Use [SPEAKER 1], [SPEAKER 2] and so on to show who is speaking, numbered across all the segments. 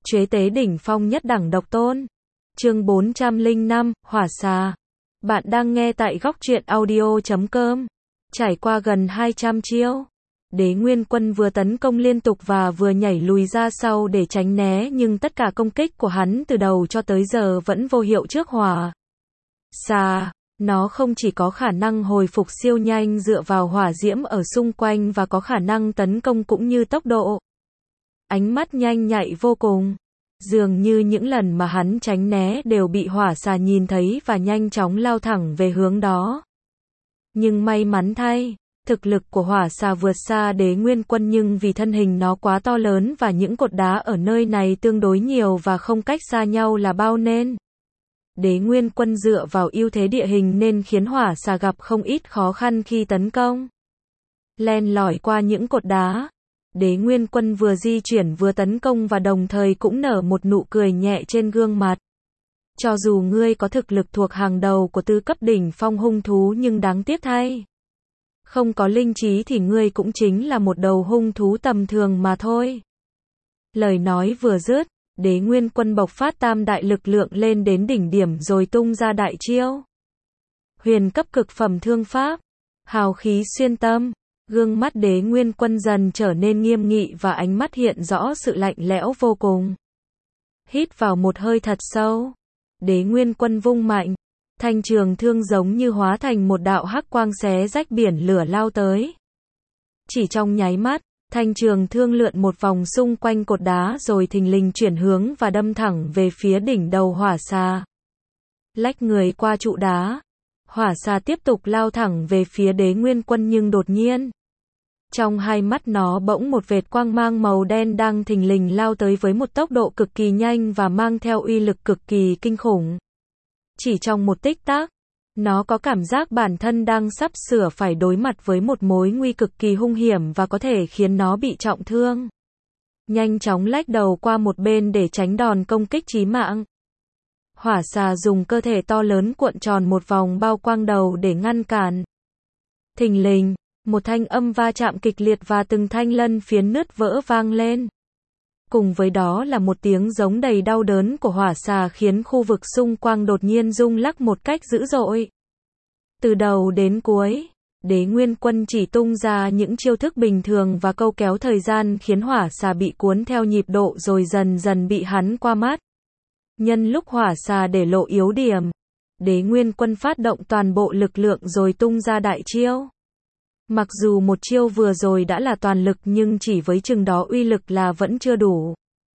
[SPEAKER 1] Chế tế đỉnh phong nhất đẳng độc tôn. Chương 405, Hỏa Xà. Bạn đang nghe tại góc truyện audio.com. Trải qua gần 200 chiêu, Đế Nguyên Quân vừa tấn công liên tục và vừa nhảy lùi ra sau để tránh né, nhưng tất cả công kích của hắn từ đầu cho tới giờ vẫn vô hiệu trước Hỏa Xà. Nó không chỉ có khả năng hồi phục siêu nhanh dựa vào hỏa diễm ở xung quanh và có khả năng tấn công cũng như tốc độ. Ánh mắt nhanh nhạy vô cùng. Dường như những lần mà hắn tránh né đều bị hỏa xà nhìn thấy và nhanh chóng lao thẳng về hướng đó. Nhưng may mắn thay, thực lực của hỏa xà vượt xa Đế Nguyên Quân, nhưng vì thân hình nó quá to lớn và những cột đá ở nơi này tương đối nhiều và không cách xa nhau là bao nên Đế Nguyên Quân dựa vào ưu thế địa hình nên khiến hỏa xà gặp không ít khó khăn khi tấn công. Len lỏi qua những cột đá, Đế Nguyên Quân vừa di chuyển vừa tấn công và đồng thời cũng nở một nụ cười nhẹ trên gương mặt. Cho dù ngươi có thực lực thuộc hàng đầu của tứ cấp đỉnh phong hung thú, nhưng đáng tiếc thay, không có linh trí thì ngươi cũng chính là một đầu hung thú tầm thường mà thôi. Lời nói vừa dứt, Đế Nguyên Quân bộc phát tam đại lực lượng lên đến đỉnh điểm rồi tung ra đại chiêu. Huyền cấp cực phẩm thương pháp, hào khí xuyên tâm. Gương mắt Đế Nguyên Quân dần trở nên nghiêm nghị và ánh mắt hiện rõ sự lạnh lẽo vô cùng. Hít vào một hơi thật sâu, Đế Nguyên Quân vung mạnh, thanh trường thương giống như hóa thành một đạo hắc quang xé rách biển lửa lao tới. Chỉ trong nháy mắt, thanh trường thương lượn một vòng xung quanh cột đá rồi thình lình chuyển hướng và đâm thẳng về phía đỉnh đầu hỏa xà. Lách người qua trụ đá, hỏa xà tiếp tục lao thẳng về phía Đế Nguyên Quân, nhưng đột nhiên, trong hai mắt nó bỗng một vệt quang mang màu đen đang thình lình lao tới với một tốc độ cực kỳ nhanh và mang theo uy lực cực kỳ kinh khủng. Chỉ trong một tích tắc, nó có cảm giác bản thân đang sắp sửa phải đối mặt với một mối nguy cực kỳ hung hiểm và có thể khiến nó bị trọng thương. Nhanh chóng lách đầu qua một bên để tránh đòn công kích chí mạng. Hỏa xà dùng cơ thể to lớn cuộn tròn một vòng bao quang đầu để ngăn cản. Thình lình, một thanh âm va chạm kịch liệt và từng thanh lân phiến nứt vỡ vang lên. Cùng với đó là một tiếng giống đầy đau đớn của hỏa xà khiến khu vực xung quanh đột nhiên rung lắc một cách dữ dội. Từ đầu đến cuối, Đế Nguyên Quân chỉ tung ra những chiêu thức bình thường và câu kéo thời gian khiến hỏa xà bị cuốn theo nhịp độ rồi dần dần bị hắn qua mắt. Nhân lúc hỏa xà để lộ yếu điểm, Đế Nguyên Quân phát động toàn bộ lực lượng rồi tung ra đại chiêu. Mặc dù một chiêu vừa rồi đã là toàn lực nhưng chỉ với chừng đó uy lực là vẫn chưa đủ.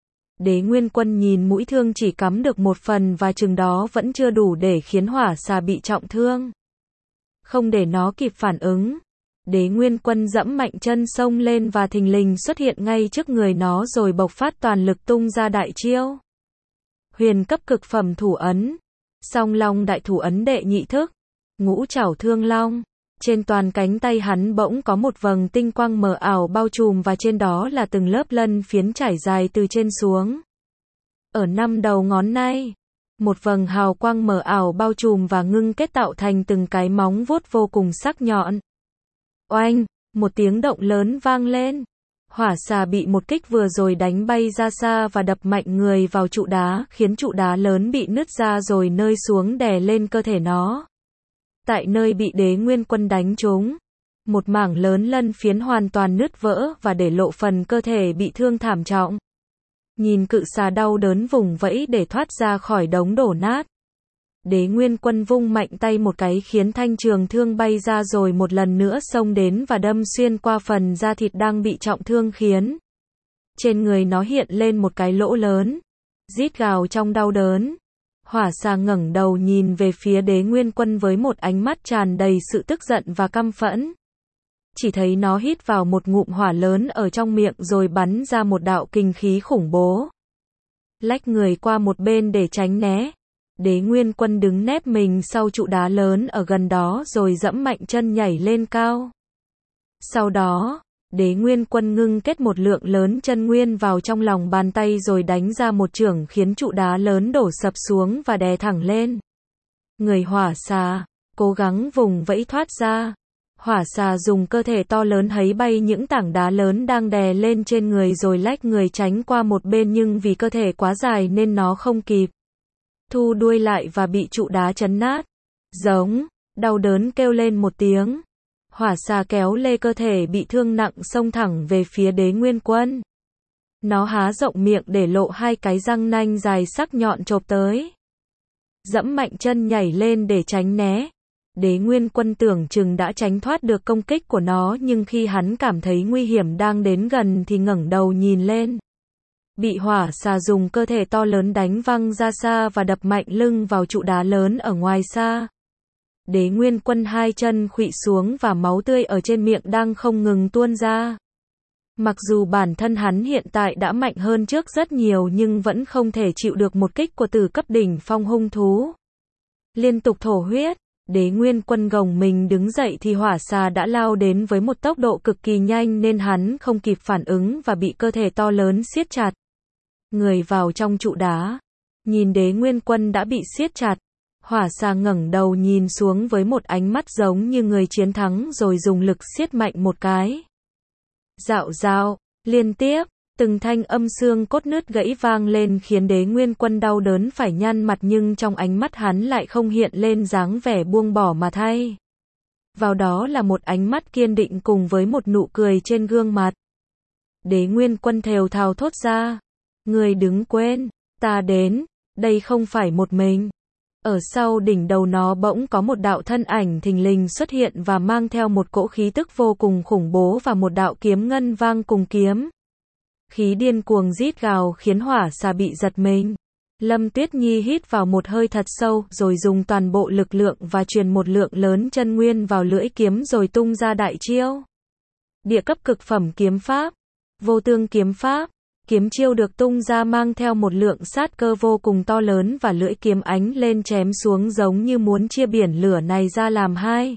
[SPEAKER 1] Đế Nguyên Quân nhìn mũi thương chỉ cắm được một phần và chừng đó vẫn chưa đủ để khiến hỏa xà bị trọng thương. Không để nó kịp phản ứng, Đế Nguyên Quân giẫm mạnh chân xông lên và thình lình xuất hiện ngay trước người nó rồi bộc phát toàn lực tung ra đại chiêu. Huyền cấp cực phẩm thủ ấn, Song Long đại thủ ấn đệ nhị thức, Ngũ Trảo Thương Long. Trên toàn cánh tay hắn bỗng có một vầng tinh quang mờ ảo bao trùm và trên đó là từng lớp lân phiến trải dài từ trên xuống. Ở năm đầu ngón tay, một vầng hào quang mờ ảo bao trùm và ngưng kết tạo thành từng cái móng vuốt vô cùng sắc nhọn. Oanh, một tiếng động lớn vang lên. Hỏa xà bị một kích vừa rồi đánh bay ra xa và đập mạnh người vào trụ đá, khiến trụ đá lớn bị nứt ra rồi rơi xuống đè lên cơ thể nó. Tại nơi bị Đế Nguyên Quân đánh trúng, một mảng lớn lân phiến hoàn toàn nứt vỡ và để lộ phần cơ thể bị thương thảm trọng. Nhìn cự xà đau đớn vùng vẫy để thoát ra khỏi đống đổ nát, Đế Nguyên Quân vung mạnh tay một cái khiến thanh trường thương bay ra rồi một lần nữa xông đến và đâm xuyên qua phần da thịt đang bị trọng thương, khiến trên người nó hiện lên một cái lỗ lớn. Rít gào trong đau đớn, hỏa xà ngẩng đầu nhìn về phía Đế Nguyên Quân với một ánh mắt tràn đầy sự tức giận và căm phẫn. Chỉ thấy nó hít vào một ngụm hỏa lớn ở trong miệng rồi bắn ra một đạo kình khí khủng bố. Lách người qua một bên để tránh né, Đế Nguyên Quân đứng nép mình sau trụ đá lớn ở gần đó rồi giẫm mạnh chân nhảy lên cao. Sau đó, Đế Nguyên Quân ngưng kết một lượng lớn chân nguyên vào trong lòng bàn tay rồi đánh ra một chưởng khiến trụ đá lớn đổ sập xuống và đè thẳng lên người hỏa xà, cố gắng vùng vẫy thoát ra. Hỏa xà dùng cơ thể to lớn hấy bay những tảng đá lớn đang đè lên trên người rồi lách người tránh qua một bên, nhưng vì cơ thể quá dài nên nó không kịp thu đuôi lại và bị trụ đá chấn nát. Giống, đau đớn kêu lên một tiếng. Hỏa xà kéo lê cơ thể bị thương nặng xông thẳng về phía Đế Nguyên Quân. Nó há rộng miệng để lộ hai cái răng nanh dài sắc nhọn chộp tới. Dẫm mạnh chân nhảy lên để tránh né. Đế Nguyên Quân tưởng chừng đã tránh thoát được công kích của nó, nhưng khi hắn cảm thấy nguy hiểm đang đến gần thì ngẩng đầu nhìn lên. Bị hỏa xà dùng cơ thể to lớn đánh văng ra xa và đập mạnh lưng vào trụ đá lớn ở ngoài xa. Đế Nguyên Quân hai chân khuỵu xuống và máu tươi ở trên miệng đang không ngừng tuôn ra. Mặc dù bản thân hắn hiện tại đã mạnh hơn trước rất nhiều nhưng vẫn không thể chịu được một kích của tử cấp đỉnh phong hung thú. Liên tục thổ huyết, Đế Nguyên Quân gồng mình đứng dậy thì hỏa xà đã lao đến với một tốc độ cực kỳ nhanh nên hắn không kịp phản ứng và bị cơ thể to lớn siết chặt người vào trong trụ đá. Nhìn Đế Nguyên Quân đã bị siết chặt, hỏa xà ngẩng đầu nhìn xuống với một ánh mắt giống như người chiến thắng rồi dùng lực siết mạnh một cái. Rạo rạo, liên tiếp, từng thanh âm xương cốt nứt gãy vang lên khiến Đế Nguyên Quân đau đớn phải nhăn mặt, nhưng trong ánh mắt hắn lại không hiện lên dáng vẻ buông bỏ mà thay vào đó là một ánh mắt kiên định cùng với một nụ cười trên gương mặt. Đế Nguyên Quân thều thào thốt ra, người đừng quên, ta đến, đây không phải một mình. Ở sau đỉnh đầu nó bỗng có một đạo thân ảnh thình lình xuất hiện và mang theo một cỗ khí tức vô cùng khủng bố và một đạo kiếm ngân vang cùng kiếm. Khí điên cuồng rít gào khiến hỏa xà bị giật mình. Lâm Tuyết Nhi hít vào một hơi thật sâu rồi dùng toàn bộ lực lượng và truyền một lượng lớn chân nguyên vào lưỡi kiếm rồi tung ra đại chiêu. Địa cấp cực phẩm kiếm pháp, vô tương kiếm pháp. Kiếm chiêu được tung ra mang theo một lượng sát cơ vô cùng to lớn và lưỡi kiếm ánh lên chém xuống giống như muốn chia biển lửa này ra làm hai.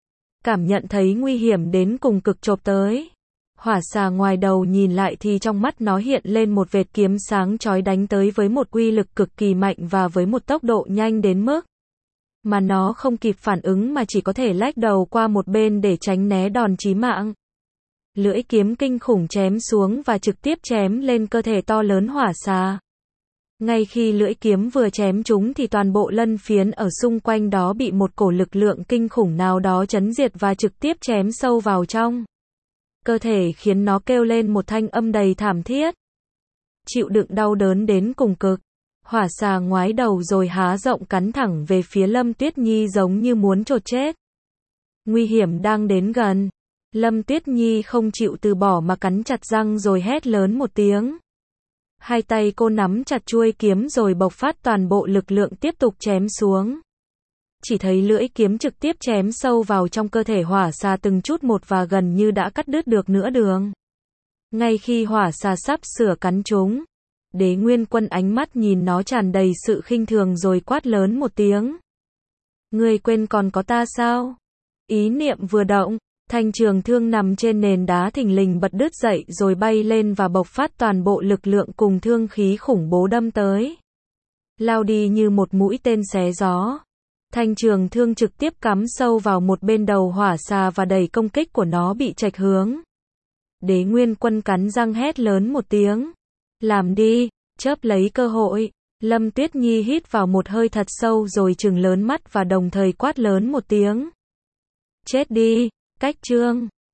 [SPEAKER 1] Cảm nhận thấy nguy hiểm đến cùng cực chộp tới. Hỏa xà ngoài đầu nhìn lại thì trong mắt nó hiện lên một vệt kiếm sáng chói đánh tới với một uy lực cực kỳ mạnh và với một tốc độ nhanh đến mức mà nó không kịp phản ứng mà chỉ có thể lách đầu qua một bên để tránh né đòn chí mạng. Lưỡi kiếm kinh khủng chém xuống và trực tiếp chém lên cơ thể to lớn hỏa xà. Ngay khi lưỡi kiếm vừa chém trúng thì toàn bộ lân phiến ở xung quanh đó bị một cổ lực lượng kinh khủng nào đó chấn diệt và trực tiếp chém sâu vào trong cơ thể khiến nó kêu lên một thanh âm đầy thảm thiết. Chịu đựng đau đớn đến cùng cực, hỏa xà ngoái đầu rồi há rộng cắn thẳng về phía Lâm Tuyết Nhi giống như muốn chột chết. Nguy hiểm đang đến gần. Lâm Tuyết Nhi không chịu từ bỏ mà cắn chặt răng rồi hét lớn một tiếng. Hai tay cô nắm chặt chuôi kiếm rồi bộc phát toàn bộ lực lượng tiếp tục chém xuống. Chỉ thấy lưỡi kiếm trực tiếp chém sâu vào trong cơ thể hỏa xà từng chút một và gần như đã cắt đứt được nửa đường. Ngay khi hỏa xà sắp sửa cắn trúng, Đế Nguyên Quân ánh mắt nhìn nó tràn đầy sự khinh thường rồi quát lớn một tiếng. Ngươi quên còn có ta sao? Ý niệm vừa động, thanh trường thương nằm trên nền đá thình lình bật đứt dậy rồi bay lên và bộc phát toàn bộ lực lượng cùng thương khí khủng bố đâm tới. Lao đi như một mũi tên xé gió. Thanh trường thương trực tiếp cắm sâu vào một bên đầu hỏa xà và đẩy công kích của nó bị chệch hướng. Đế Nguyên Quân cắn răng hét lớn một tiếng. Làm đi, chớp lấy cơ hội. Lâm Tuyết Nhi hít vào một hơi thật sâu rồi trừng lớn mắt và đồng thời quát lớn một tiếng. Chết đi, cách trương.